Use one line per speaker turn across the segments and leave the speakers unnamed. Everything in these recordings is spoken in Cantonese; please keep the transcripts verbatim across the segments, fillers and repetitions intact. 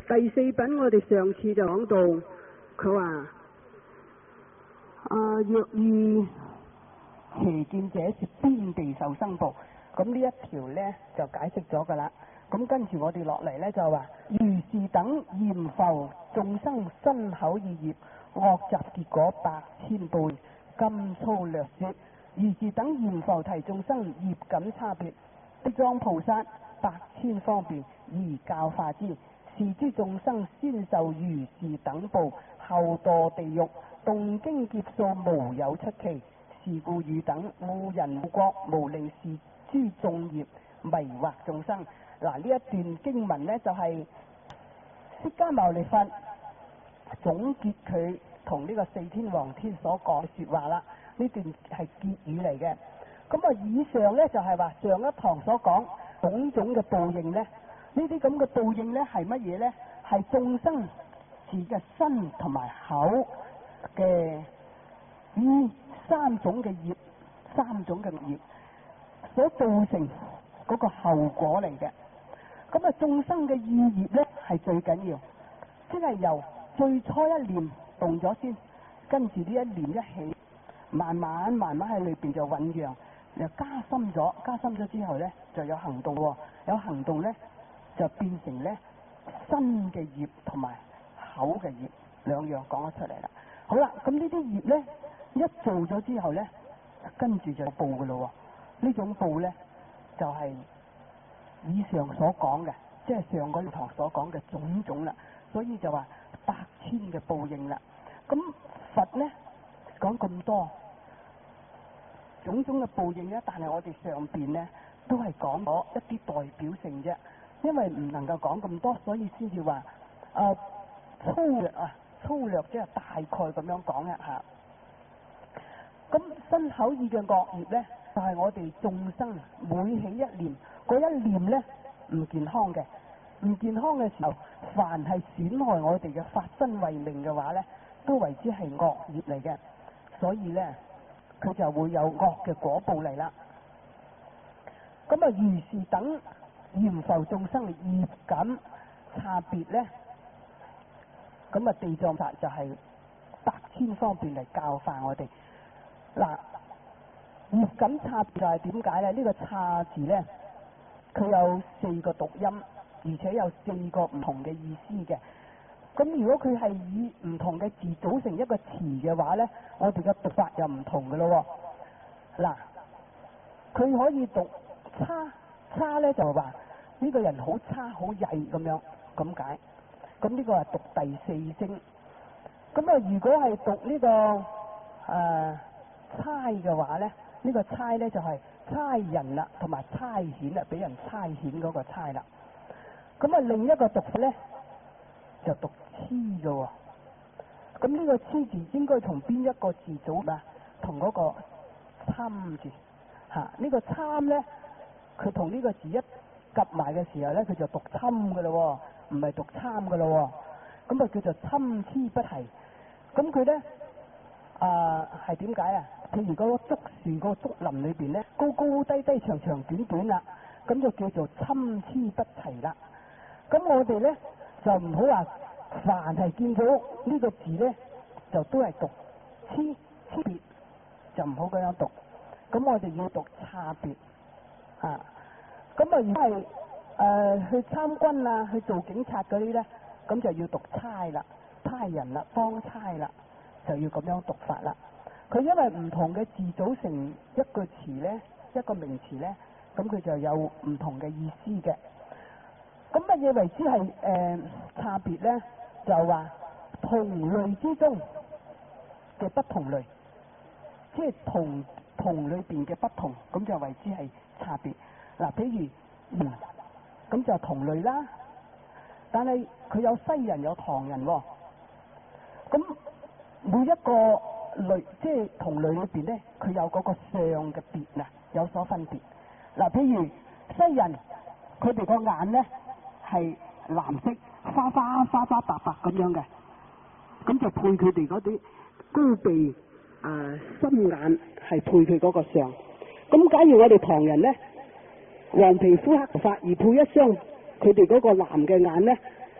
第四品我哋上次就講到，佢話
啊，若遇邪見者是邊地受生報。咁呢一條呢就解釋咗㗎啦。咁跟住我哋落嚟呢，就話，如是等閻浮眾生身口意業惡習結果百千倍，今粗略說。如是等閻浮提眾生業感差別，地藏菩薩百千方便而教化之。是諸眾生先受如是等報，後墮地獄，動經劫數無有出期。是故汝等誤人誤國，無令是諸眾業迷惑眾生。嗱，呢一段經文呢，就係、是、釋迦牟尼佛總結佢同呢個四天王天所講嘅說話啦。呢段係結語嚟嘅。咁啊，以上呢，就係、是、話上一堂所講種種嘅報應呢。呢啲咁嘅報應呢，係乜嘢呢？係眾生自嘅身同埋口嘅呢三種嘅業，三種嘅業所造成嗰個後果嚟嘅。咁啊，眾生嘅意業呢係最緊要，即係由最初一念動咗先，跟住呢一念一起，慢慢慢慢喺裏邊就醞釀，又加深咗，加深咗之後呢，就有行動喎，有行動呢，就變成呢身嘅業同埋口嘅業兩樣講咗出嚟啦。好啦，咁呢啲業呢，一做咗之後呢，跟住就有報噶咯喎。呢種報呢，就係、是、以上所講嘅，即係上個堂所講嘅種種啦。所以就話百千嘅報應啦。咁佛呢講咁多種種嘅報應呢，但係我哋上邊呢都係講咗一啲代表性啫。因為唔能夠講咁多，所以先至話誒粗略啊，粗略即係大概咁樣講一下。咁身口意嘅惡業呢，就係、是、我哋眾生每起一念，嗰一念呢唔健康嘅，唔健康嘅時候，凡係損害我哋嘅法身慧命嘅話呢，都為之係惡業嚟嘅。所以呢，佢就會有惡嘅果報嚟啦。咁啊，如是等閻浮眾生嘅業感差別呢，咁啊地藏菩薩就係百千方便嚟教化我哋。嗱，業感差別就係點解呢？呢、這個差字呢，佢有四個讀音，而且有四個唔同嘅意思嘅。咁如果佢係以唔同嘅字組成一個詞嘅話呢，我哋嘅讀法又唔同嘅咯。嗱，佢可以讀差。差咧就係話呢個人好差好曳咁樣咁解，咁呢個係讀第四聲。咁啊，如果係讀呢、這個誒、呃、差嘅話咧，呢、這個差咧就係、是、差人啦，同埋差遣啦，俾人差遣嗰個差啦。咁啊，另一個讀法咧就讀痴嘅喎。咁呢個痴字應該同邊一個字組啊？同嗰個參字嚇，啊這個、呢個參咧。佢同呢個字一夾埋嘅時候咧，佢就讀侵嘅咯，唔係讀參嘅咯。咁啊叫做參差不齊。咁佢咧啊係點解啊？譬如嗰個竹樹嗰個竹林裏邊咧，高高低低、長長短短啦，咁就叫做參差不齊啦。咁我哋咧就唔好話，凡係見到呢個字咧，就都係讀黐差別，就唔好咁樣讀。咁我哋要讀差別。啊，咁啊，如果係誒、呃、去參軍啊，去做警察嗰啲咧，咁就要讀差啦，差人啦，幫差啦，就要咁樣讀法啦。佢因為唔同嘅字組成一個詞咧，一個名詞咧，咁佢就有唔同嘅意思嘅。咁乜嘢為之係誒、呃、差別咧？就話同類之中嘅不同類，即係同同裏邊嘅不同，咁就為之係差別。嗱，譬如嗯，咁就同類啦。但係佢有西人有唐人喎、哦，咁每一個類即係同類裏邊咧，佢有嗰個相嘅別啊，有所分別。嗱，譬如西人，佢哋個眼咧係藍色，花花花花白白咁樣嘅，咁就配佢哋嗰啲高鼻啊深眼係配佢嗰個相。咁假如我哋唐人咧，黃皮膚黑頭髮而配一雙佢哋嗰個藍嘅眼咧，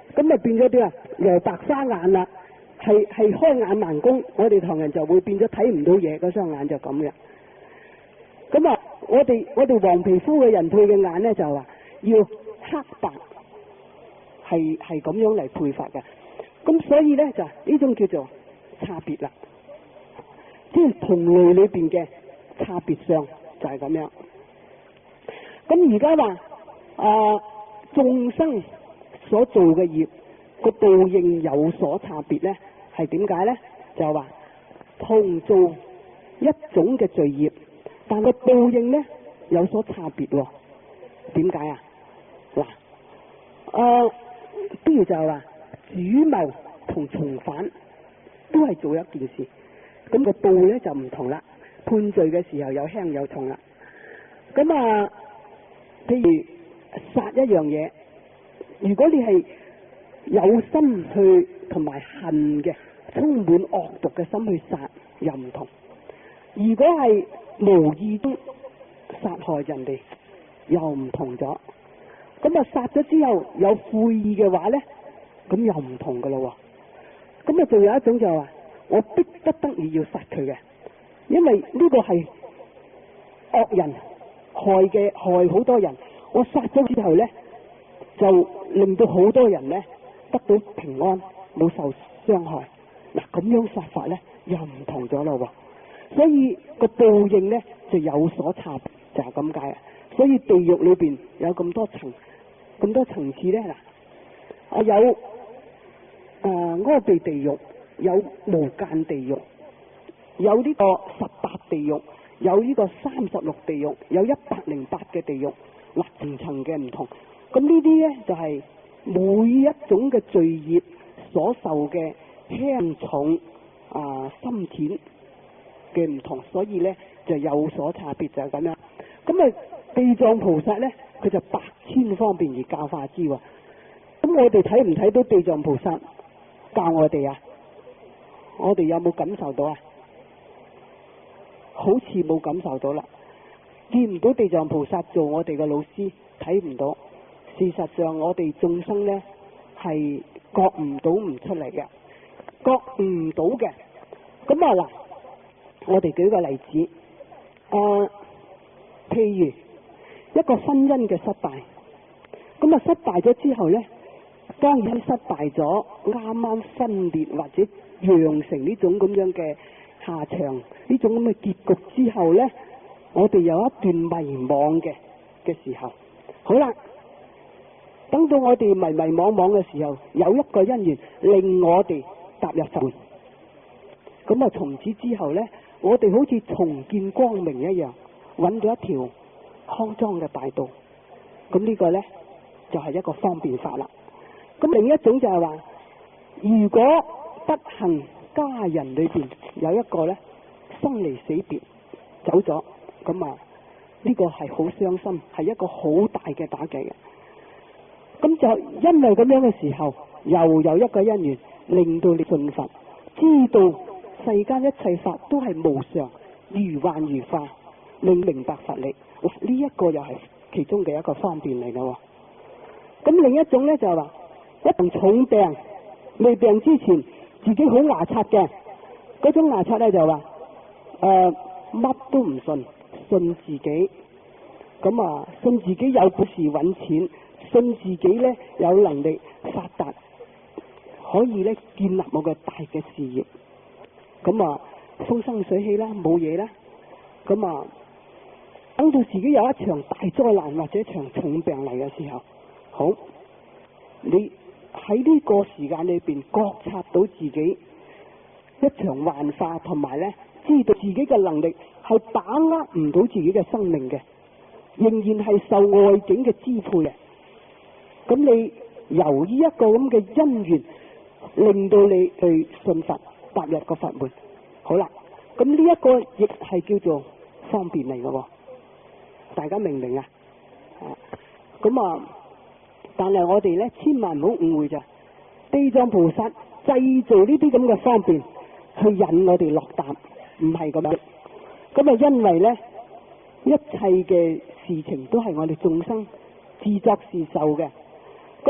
咁咪變咗啲啊羅白沙眼啦，係係開眼盲公，我哋唐人就會變咗睇唔到嘢，嗰雙眼就咁嘅。咁啊，我哋我哋黃皮膚嘅人配嘅眼咧就話要黑白，係係咁樣嚟配法嘅。咁所以咧就呢種叫做差別啦，即係同類裏邊嘅差別相就係咁樣。咁而家話啊眾生所做嘅業個報應有所差別咧，係點解咧？就係話同做一種嘅罪業，但個報應咧有所差別喎。點解啊？嗱，誒，比如就係話主謀同從犯都係做一件事，咁個報咧就唔同啦。判罪嘅時候有輕有重啦。咁啊，譬如殺一樣嘢，如果你係有心去同埋恨嘅，充滿惡毒嘅心去殺，又唔同。如果係無意中殺害人哋，又唔同咗。咁啊殺咗之後有悔意嘅話咧，咁又唔同噶咯。咁啊仲有一種就係話，我逼不得已要殺佢嘅，因為呢個係惡人害嘅，害好多人。我殺咗之後咧，就令到好多人咧得到平安，冇受傷害。嗱，咁樣殺法咧又唔同咗咯。所以個報應咧就有所差別，就係咁解啊。所以地獄裏邊有咁多層，咁多層次咧。嗱，啊有誒阿鼻地獄，有無間地獄，有呢個十八地獄，有呢個三十六地獄，有一百零八嘅地獄，嗱層層嘅唔同。咁呢啲咧就係、是、每一種嘅罪業所受嘅輕重啊深淺嘅唔同，所以咧就有所差別，就係咁樣。咁啊地藏菩薩咧，佢就百千方便而教化之喎。咁我哋睇唔睇到地藏菩薩教我哋啊？我哋有冇感受到啊？好似冇感受到啦，見唔到地藏菩薩做我哋嘅老師，睇唔到。事實上我哋眾生咧係覺唔到唔出嚟嘅，覺唔到嘅。咁啊嗱，我哋舉個例子，誒、呃，譬如一個婚姻嘅失敗，咁啊失敗咗之後咧，當然失敗咗，啱啱分裂或者釀成呢種咁樣嘅下場，呢種咁嘅結局之後咧，我哋有一段迷惘嘅嘅時候，好啦。等到我哋迷迷惘惘嘅時候，有一個因緣令我哋踏入佛門，咁啊從此之後呢，我哋好似重見光明一樣，揾到一條康莊嘅大道。咁呢個呢，就係、是、一個方便法啦。咁另一種就係話，如果不幸家人裏邊有一個呢生離死別走咗，咁啊呢個係好傷心，係一個好大嘅打擊嘅。咁就因為咁樣嘅時候，又有一個因緣令到你信佛，知道世間一切法都係無常，如幻如化，令明白佛理。哇！呢一個又係其中嘅一個方便嚟嘅。咁另一種呢，就係話，一同重病未病之前，自己好牙刷嘅嗰種牙刷呢，就話誒乜都唔信，信自己，咁啊信自己有本事揾錢。信自己咧有能力發達，可以咧建立我嘅大嘅事業，咁啊風生水起啦，冇嘢啦，咁啊等到自己有一場大災難或者一場重病嚟嘅時候，好，你喺呢個時間裏邊覺察到自己一場幻化，同埋咧知道自己嘅能力係把握唔到自己嘅生命嘅，仍然係受外境嘅支配嘅。咁你由於一個咁嘅因緣，令到你去信佛，踏入個佛門，好啦，咁呢一個亦係叫做方便嚟嘅，大家明唔明啊？咁啊，但係我哋咧千萬唔好誤會咋，地藏菩薩製造呢啲咁嘅方便，去引我哋落答，唔係咁樣。咁啊，因為咧一切嘅事情都係我哋眾生自作自受嘅。咁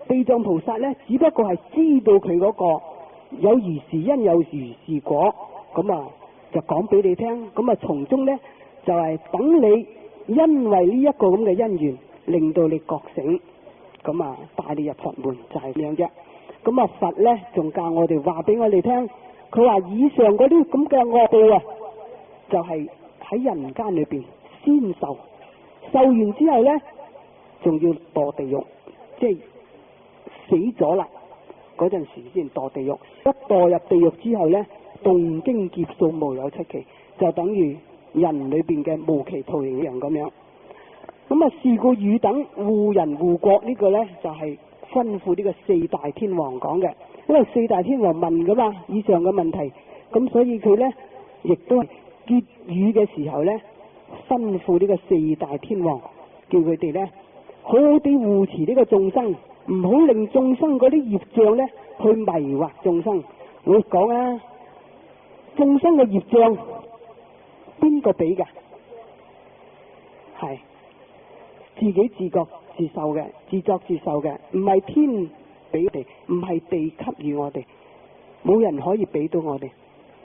地藏菩薩呢，只不過係知道佢嗰個有如是因有如是果，咁啊就講俾你聽，咁啊從中呢，就係、是、等你因為呢一個咁嘅因緣，令到你覺醒，咁啊帶你入佛門就係、是、咁樣啫。咁啊佛呢，仲教我哋話俾我哋聽，佢話以上嗰啲咁嘅惡報啊，就係、是、喺人間裏邊先受，受完之後呢，仲要墮地獄，即係死咗啦嗰陣時先墮地獄。一墮入地獄之後呢，動經劫數無有七期，就等於人裏邊嘅無期徒刑一樣咁樣。咁啊，是故汝等護人護國呢個呢，就係、是、吩咐呢個四大天王講嘅，因為四大天王問噶嘛以上嘅問題，咁所以佢呢，亦都係結語嘅時候呢，吩咐呢個四大天王，叫佢哋呢，好好地護持呢個眾生，唔好令眾生嗰啲業障呢去迷惑眾生。我講啊，眾生嘅業障邊個俾㗎？係自己自覺自受嘅，自作自受嘅，唔係天俾我哋，唔係地給予我哋，冇人可以俾到我哋。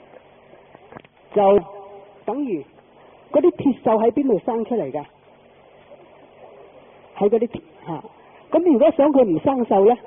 就等於嗰啲鐵鏽喺邊度生出嚟㗎？喺嗰啲鐵嚇。咁如果想佢唔生鏽呢，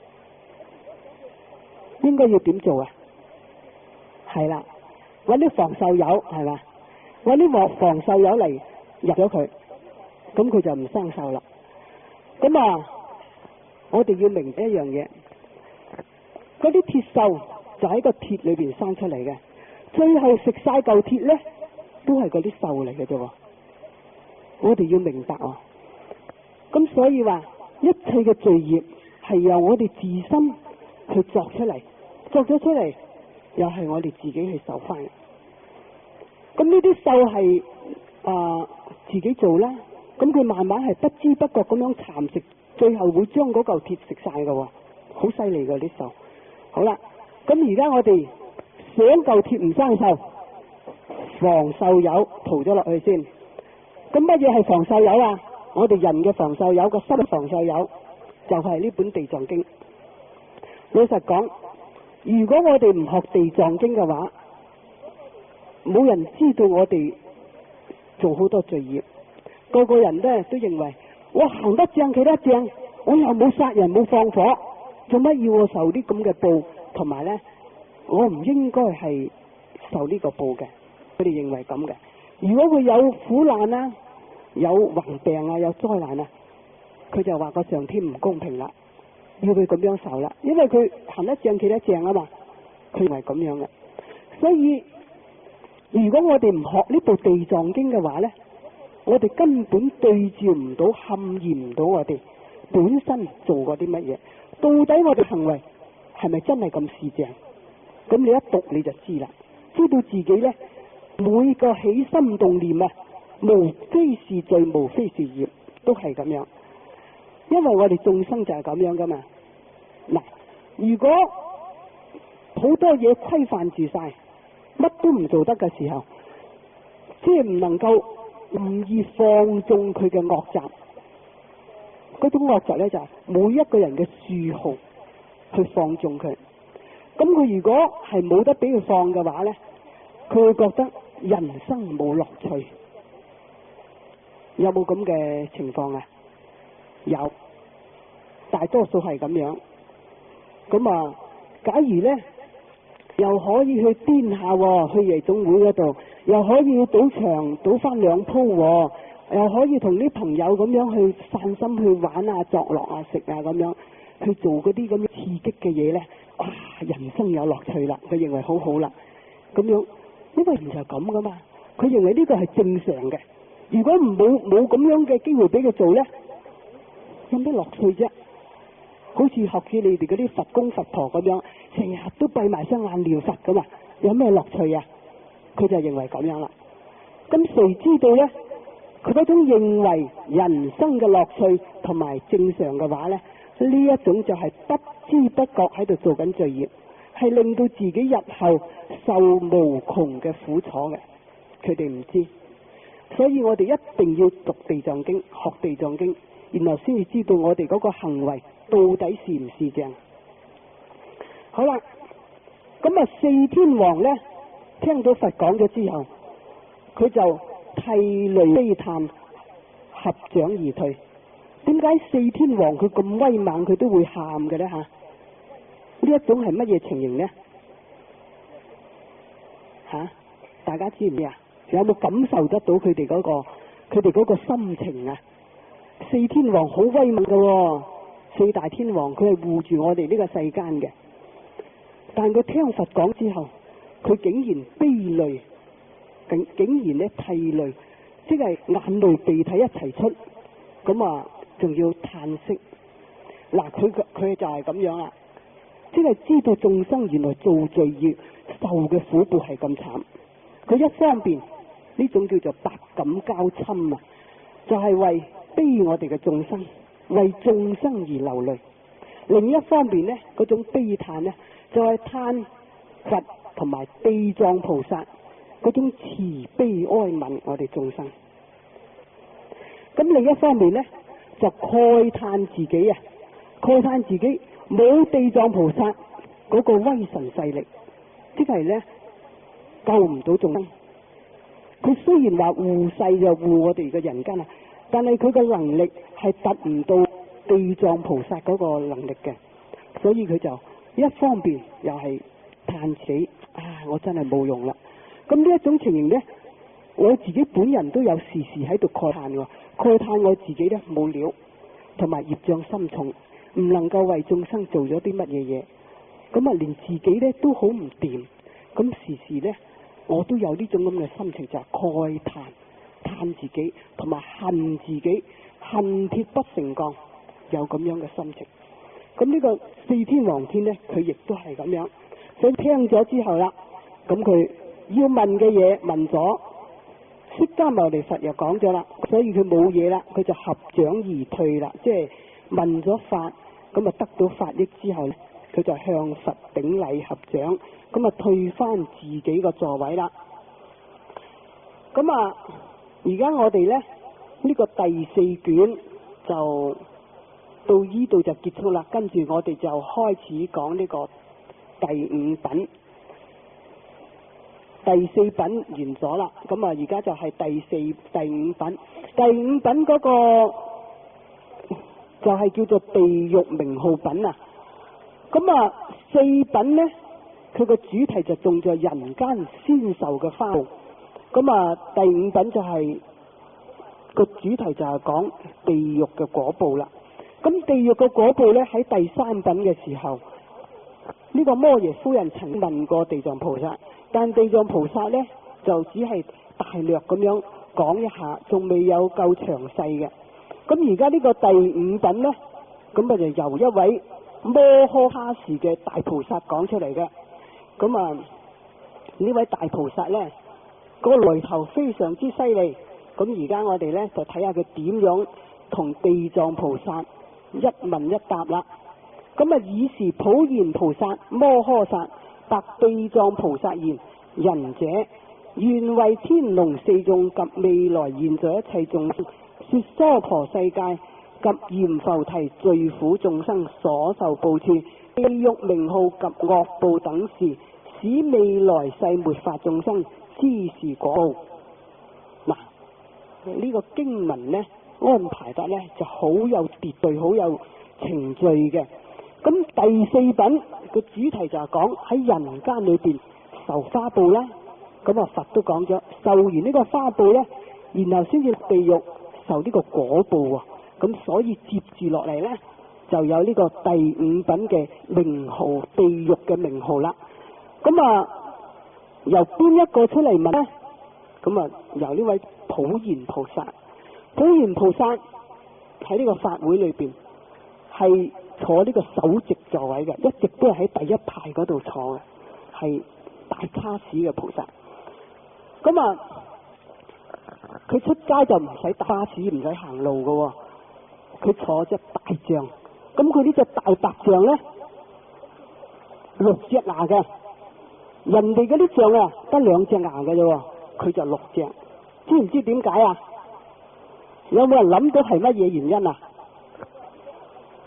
應該要點做啊？係啦，揾啲防鏽油係嘛，揾啲防防鏽油嚟入咗佢，咁佢就唔生鏽啦。咁啊，我哋要明白一樣嘢，嗰啲鐵鏽就喺個鐵裏邊生出嚟嘅，最後食晒嚿鐵呢，都係嗰啲鏽嚟嘅啫。我哋要明白啊。咁所以話，一切嘅罪業係由我哋自身去作出嚟，作咗出嚟又係我哋自己去受翻嘅。咁呢啲鏽係啊自己做啦，咁佢慢慢係不知不覺咁樣蠶食，最後會將嗰嚿鐵食晒嘅，好犀利嘅啲鏽。好啦，咁而家我哋想嚿鐵唔生鏽，防鏽油塗咗落去先。咁乜嘢係防鏽油啊？我哋人嘅防鏽油，個心防鏽油就係呢本地藏經。老實講，如果我哋唔學地藏經嘅話，冇人知道我哋做好多罪業。個個人咧都認為我行得正企得正，我又冇殺人冇放火，做乜要我受啲咁嘅報？同埋咧，我唔應該係受呢個報嘅。佢哋認為咁嘅。如果佢有苦難啊，有橫病啊，有災難啊，佢就話個上天唔公平啦，要佢咁樣受啦，因為佢行得正企得正啊嘛，佢認為咁樣嘅。所以如果我哋唔學呢部地藏經嘅話呢，我哋根本對照唔到，勘驗唔到我哋本身做過啲乜嘢，到底我哋行為係咪真係咁四正？咁你一讀你就知啦，知道自己呢，每個起心動念啊，無非是罪，無非是業，都係咁樣。因為我哋眾生就係咁樣噶嘛。嗱，如果好多嘢規範住晒，乜都唔做得嘅時候，即係唔能夠唔易放縱佢嘅惡習。嗰種惡習咧就係每一個人嘅嗜好去放縱佢。咁佢如果係冇得俾佢放嘅話咧，佢會覺得人生冇樂趣。有冇咁嘅情況啊？有，大多數係咁樣。咁啊，假如呢，又可以去癲下，去夜總會嗰度，又可以去賭場賭翻兩鋪，又可以同啲朋友咁樣去散心去玩啊、作樂啊、食啊咁樣，去做嗰啲咁嘅刺激嘅嘢呢，哇！人生有樂趣啦，佢認為好好啦，咁樣，因為人就係咁噶嘛，佢認為呢個係正常嘅。如果唔冇冇咁樣嘅機會俾佢做呢，有咩樂趣啫？好似學似你哋嗰啲佛公佛婆咁樣，成日都閉埋雙眼念佛咁啊，有咩樂趣啊？佢就認為咁樣啦。咁誰知道呢？佢嗰種認為人生嘅樂趣同埋正常嘅話呢，呢一種就係不知不覺喺度做緊罪業，係令到自己日後受無窮嘅苦楚嘅。佢哋唔知。所以我哋一定要讀地藏經，學地藏經，然後先至知道我哋嗰個行為到底是唔是正？好啦，咁啊四天王呢，聽到佛講咗之後，佢就涕淚悲嘆，合掌而退。點解四天王佢咁威猛，佢都會喊嘅呢？吓，呢一種係乜嘢情形呢？吓、啊，大家知唔知啊？有冇感受得到佢哋嗰個佢哋嗰個心情啊？四天王好威猛噶、哦，四大天王佢係護住我哋呢個世間嘅。但佢聽佛講之後，佢竟然悲淚，竟竟然咧涕淚，即係眼淚鼻涕一齊出，咁啊仲要嘆息。嗱，佢佢就係咁樣啦，即係知道眾生原來做罪業受嘅苦報係咁慘。佢一方面呢種叫做百感交侵啊，就係、是、為悲我哋嘅眾生，為眾生而流淚。另一方面呢，嗰種悲嘆呢，就係、是、嘆佛同埋地藏菩薩嗰種慈悲哀憫我哋眾生。咁另一方面呢，就慨嘆自己啊，慨嘆自己冇地藏菩薩嗰個威神勢力，即係呢，救唔到眾生。佢雖然話護世就護我哋嘅人間啊，但係佢嘅能力係達唔到地藏菩薩嗰個能力嘅，所以佢就一方面又係嘆死，啊，我真係冇用啦。咁呢一種情形呢，我自己本人都有時時喺度慨嘆喎，慨嘆我自己呢冇料，同埋業障深重，唔能夠為眾生做咗啲乜嘢嘢，咁啊連自己呢都好唔掂，咁時時呢，我都有呢種咁嘅心情，就係慨嘆，嘆自己，同埋恨自己，恨鐵不成鋼，有咁樣嘅心情。咁呢個四天王天呢，佢亦都係咁樣。所以聽咗之後啦，咁佢要問嘅嘢問咗，釋迦牟尼佛又講咗啦，所以佢冇嘢啦，佢就合掌而退啦，即係問咗法，咁啊得到法益之後呢，佢就向佛頂禮合掌，咁啊退翻自己個座位啦。咁啊，而家我哋呢，呢、這個第四卷就到呢度就結束啦，跟住我哋就開始講呢個第五品，第四品完咗啦，咁啊而家就係第四第五品，第五品嗰個就係叫做地獄名號品啊。咁啊四品呢，佢個主題就種在人間仙受嘅花報，咁啊第五品就係、是、個主題就係講地獄嘅果報啦。咁地獄嘅果報呢，喺第三品嘅時候，呢、這個摩耶夫人曾問過地藏菩薩，但地藏菩薩呢，就只係大略咁樣講一下，仲未有夠詳細嘅。咁而家呢個第五品呢，咁啊就由一位摩訶哈士嘅大菩薩講出嚟嘅。咁啊呢位大菩薩呢，嗰、那個來頭非常之犀利。咁而家我哋呢，就睇下佢點樣同地藏菩薩一問一答啦。咁啊，爾時普賢菩薩摩訶薩白地藏菩薩言：仁者，願為天龍四眾及未來現在一切眾生，說娑婆世界及閻浮提罪苦眾生所受報處、地獄名號及惡報等事，使未來世末法眾生知是果報。嗱，呢、這個經文呢，安排得呢就好有秩序，好有程序嘅。咁第四品個主題就係講喺人間裏邊受花報啦。咁啊佛都講咗，受完呢個花報呢，然後先至地獄受呢個果報啊。咁所以接住落嚟呢，就有呢個第五品嘅名號，地獄嘅名號啦。咁啊由邊一個出嚟問呢？咁啊由呢位普賢菩薩。普賢菩薩喺呢個法會裏邊係坐呢個首席座位嘅，一直都係喺第一排嗰度坐嘅，係大卡士嘅菩薩。咁啊，佢出街就唔使搭巴士，唔使行路嘅、哦，佢坐隻大象。咁佢呢隻大白象呢，六隻牙嘅，人哋嗰啲象啊得兩隻牙嘅啫，佢就六隻。知唔知點解啊？有冇人諗到係乜嘢原因啊？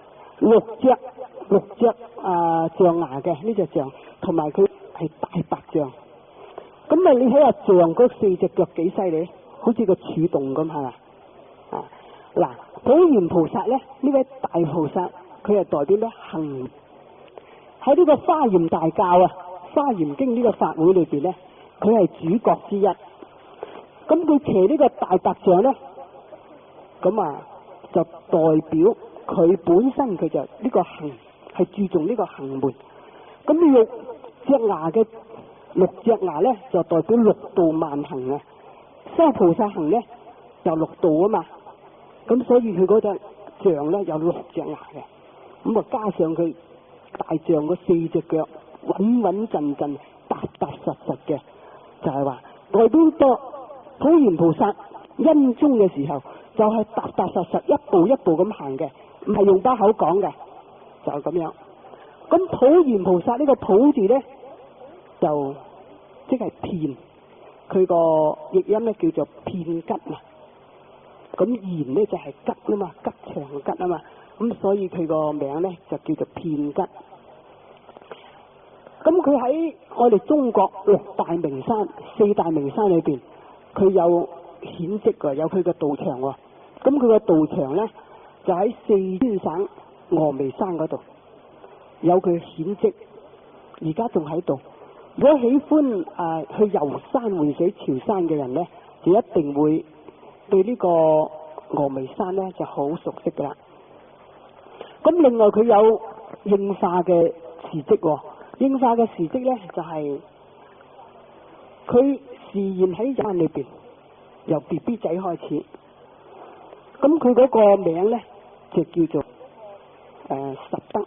六隻六隻啊象牙嘅呢隻象，同埋佢係大白象。咁啊，你睇下象嗰四隻腳幾犀利，好似個柱洞咁係嘛？啊嗱，普賢菩薩咧，呢位大菩薩，佢係代表咧行。喺呢個華嚴大教啊，華嚴經呢個法會裏邊咧，佢係主角之一。咁佢騎呢個大白象咧，咁啊就代表佢本身佢就呢個行係注重呢個行門。咁六隻牙嘅六隻牙咧，就代表六度萬行啊。修菩薩行咧就六度啊嘛。咁所以佢嗰隻象咧有六隻牙嘅。咁啊加上佢大象嗰四隻腳穩穩陣陣、踏踏實實嘅，就係話代表咗普賢菩薩因中嘅時候，就係踏踏實實一步一步咁行嘅，唔係用把口講嘅，就係咁樣。咁普賢菩薩呢個普字咧，就即係遍，佢個譯音咧叫做遍吉啊。咁賢咧就係吉啊嘛，吉祥吉啊嘛，咁所以佢個名咧就叫做遍吉。咁佢喺我哋中國六大名山、四大名山裏邊，佢有顯跡㗎，有佢嘅道場喎。咁佢嘅道場咧就喺四川省峨眉山嗰度，有佢顯跡，而家仲喺度。如果喜歡誒、呃、去遊山玩水潮山嘅人咧，就一定會對呢個峨眉山咧就好熟悉噶啦。咁另外佢有應化嘅事蹟喎，應化嘅事蹟咧就係佢示現喺山裏邊，由 B B 仔開始。咁佢嗰個名咧就叫做誒、呃、十德，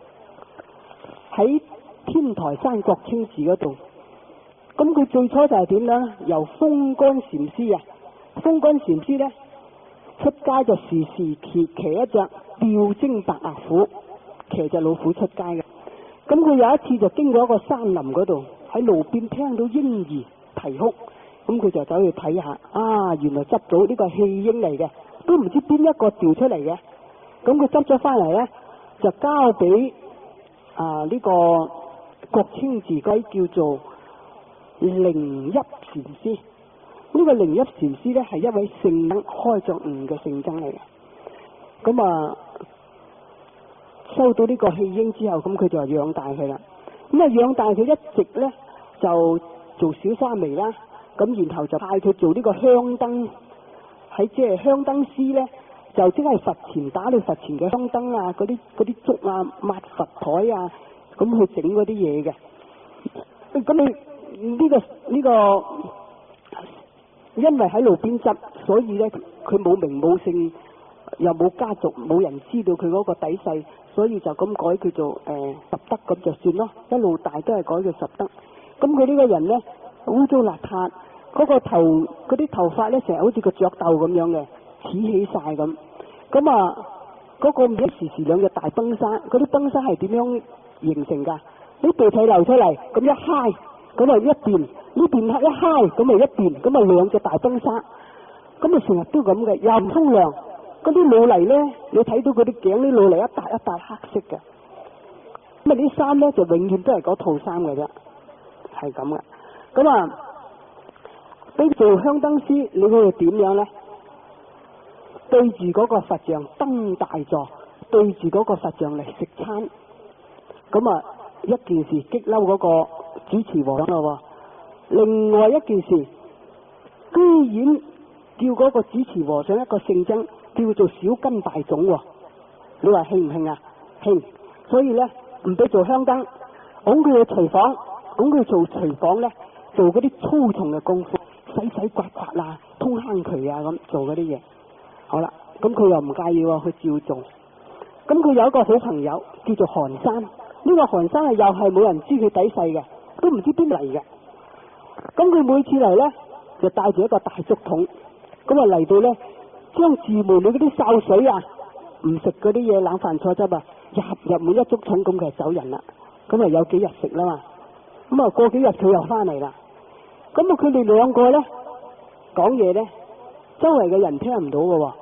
喺天台山國清寺嗰度。咁佢最初就係點樣？由風乾禪師啊，風乾禪師咧出街就時時騎騎一隻吊睛白額虎，騎隻老虎出街嘅。咁佢有一次就經過一個山林嗰度，喺路邊聽到嬰兒啼哭，咁佢就走去睇下，啊，原來執到呢個棄嬰嚟嘅，都唔知邊一個掉出嚟嘅。咁佢執咗翻嚟咧，就交俾啊呢個國清寺嗰位叫做靈杙禪師。呢個靈杙禪師咧係一位聖僧，開咗悟嘅聖僧嚟嘅。咁啊收到呢個棄嬰之後，咁佢就養大佢啦。咁啊養大佢一直咧就做小沙彌啦。咁然後就派佢做呢個香燈，喺即係香燈師咧，就即係佛前打理佛前嘅香燈啊，嗰啲嗰啲燭啊，抹佛台啊，咁去整嗰啲嘢嘅。咁你呢個呢個，因為喺路邊執，所以咧佢冇名冇姓，又冇家族，冇人知道佢嗰個底細，所以就咁改佢做誒十德咁就算咯。一路大都係改佢十德。咁佢呢個人咧污糟邋遢。嗰個頭嗰啲頭髮咧，成日好似個雀竇咁樣嘅，黐起晒咁。咁啊，嗰、嗰個唔知時時兩隻大崩沙，嗰啲崩沙係點樣形成㗎？啲鼻涕流出嚟，咁一揩，咁啊一邊，呢邊一揩，咁啊一邊，咁啊兩隻大崩沙。咁啊成日都咁嘅，又唔沖涼。嗰啲老泥咧，你睇到嗰啲頸啲老泥一笪一笪黑色嘅。咁啊啲衫咧就永遠都係嗰套衫嘅啫，係咁嘅。咁啊〜俾做香燈師，你會點樣呢？對住嗰個佛像燈大座，對住嗰個佛像嚟食餐。咁啊，一件事激嬲嗰個主持和尚咯。另外一件事，居然叫嗰個主持和尚一個聖僧叫做小根大種。你話興唔興啊？興。所以呢，唔俾做香燈，拱佢去廚房，拱佢做廚房呢，做嗰啲粗重嘅功夫。洗洗刮刮啦，通坑渠啊，咁做嗰啲嘢。好啦，咁佢又唔介意喎，佢照做。咁佢有一個好朋友叫做韓山，呢、這個韓山係又係冇人知佢底細嘅，都唔知邊嚟嘅。咁佢每次嚟咧，就帶住一個大竹筒，咁啊嚟到咧，將寺門裏嗰啲潲水啊，唔食嗰啲嘢冷飯菜汁啊，入入滿一竹筒，咁佢就走人啦。咁啊有幾日食啦嘛，咁啊過幾日佢又翻嚟啦。咁啊，佢哋兩個咧講嘢咧，周圍嘅人聽唔到嘅喎。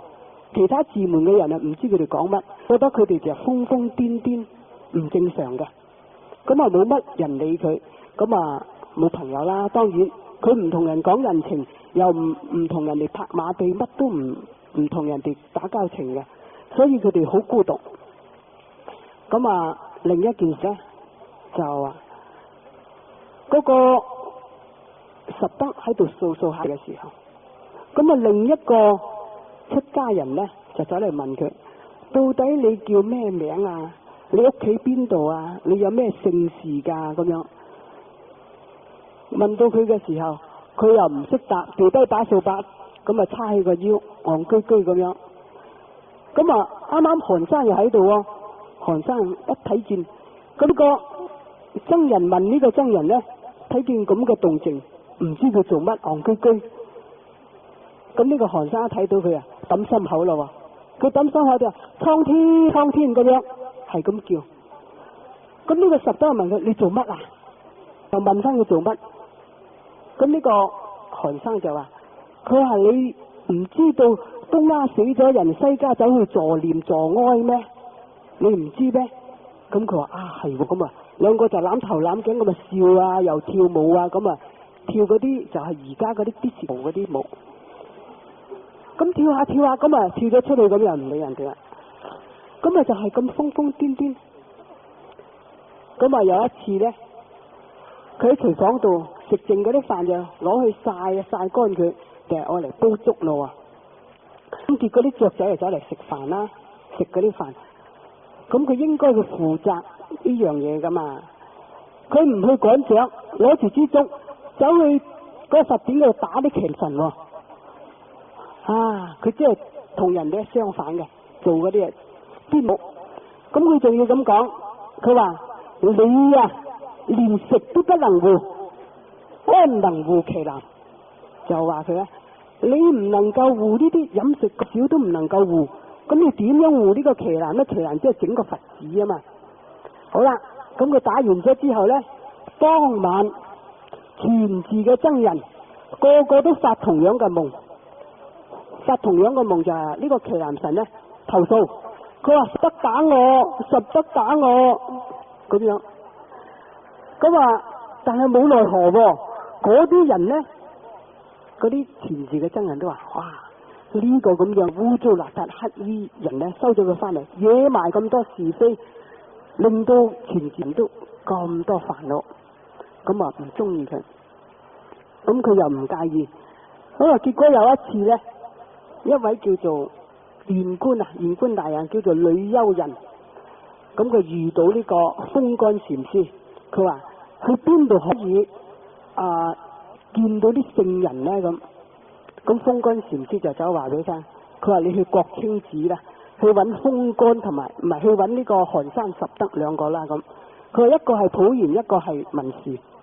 其他寺門嘅人啊唔知佢哋講乜，覺得佢哋就係瘋瘋癲癲唔正常嘅。咁啊冇乜人理佢，咁啊冇朋友啦。當然佢唔同人講人情，又唔唔同人哋拍馬屁，乜都唔唔同人哋打交情嘅，所以佢哋好孤獨。咁啊另一件事咧就話嗰個十德喺度掃掃下嘅時候，咁啊另一個出家人咧就走嚟問佢：到底你叫咩名啊？你屋企邊度啊？你有咩姓氏㗎？咁樣問到佢嘅時候，佢又唔識答，掉低把掃把，咁啊叉起個腰，戇居居咁樣。咁啊啱啱韓生又喺度喎，韓生一睇見，咁個僧人問呢個僧人咧，睇見咁嘅動靜，唔知佢做乜，戇居居。咁呢個韓生一睇到佢啊，揼心口啦喎，佢揼心口就話蒼天蒼天咁樣，係咁叫。咁呢個十德問佢：你做乜啊？又問翻佢做乜？咁呢個韓生就話：佢話你唔知道東家死咗人，西家走去助念助哀咩？你唔知咩？咁佢話：啊係喎，咁啊兩個就攬頭攬頸咁啊笑啊，又跳舞啊，咁啊跳嗰啲就係而家嗰啲 disco 嗰啲舞。咁跳下跳下，咁啊跳咗出去，咁又唔理人哋啦。咁啊就係咁瘋瘋癲癲。咁啊有一次咧，佢喺廚房度食剩嗰啲飯就攞去曬啊，曬乾佢，就係愛嚟煲粥咯喎。咁結果啲雀仔就走嚟食飯啦，食嗰啲飯。咁佢應該去負責呢樣嘢噶嘛？佢唔去趕雀，攞住支竹走去嗰個佛殿度打啲奇神喎。啊！佢即係同人哋相反嘅，做嗰啲嘢邊冇。咁佢仲要咁講，佢話你啊，連食都不能護，安能護奇男？就話佢咧，你唔能夠護呢啲飲食少都唔能夠護，咁你點樣護呢個奇男咧？奇男即係整個佛寺啊嘛。好啦，咁佢打完咗之後咧，當晚全寺嘅僧人個個都發同樣嘅夢。發同樣嘅夢就係呢個奇男神咧投訴，佢話十德打我，十德打我咁樣。咁啊，但係冇奈何喎，嗰啲人咧，嗰啲前寺嘅僧人都話：哇，呢個咁樣污糟邋遢乞衣人咧，收咗佢翻嚟，惹埋咁多是非，令到前寺人都咁多煩惱，咁啊唔中意佢，咁佢又唔介意。好啊，結果有一次咧。一位叫做縣官啊，縣官大人叫做呂幽人，咁佢遇到呢個風乾禪師，佢話去邊度可以啊見到啲聖人咧？咁咁風乾禪師就走話俾佢聽，佢話你去國清寺啦，去揾風乾同埋唔係去揾呢個寒山十德兩個啦咁。佢話一個係普賢，一個係文殊。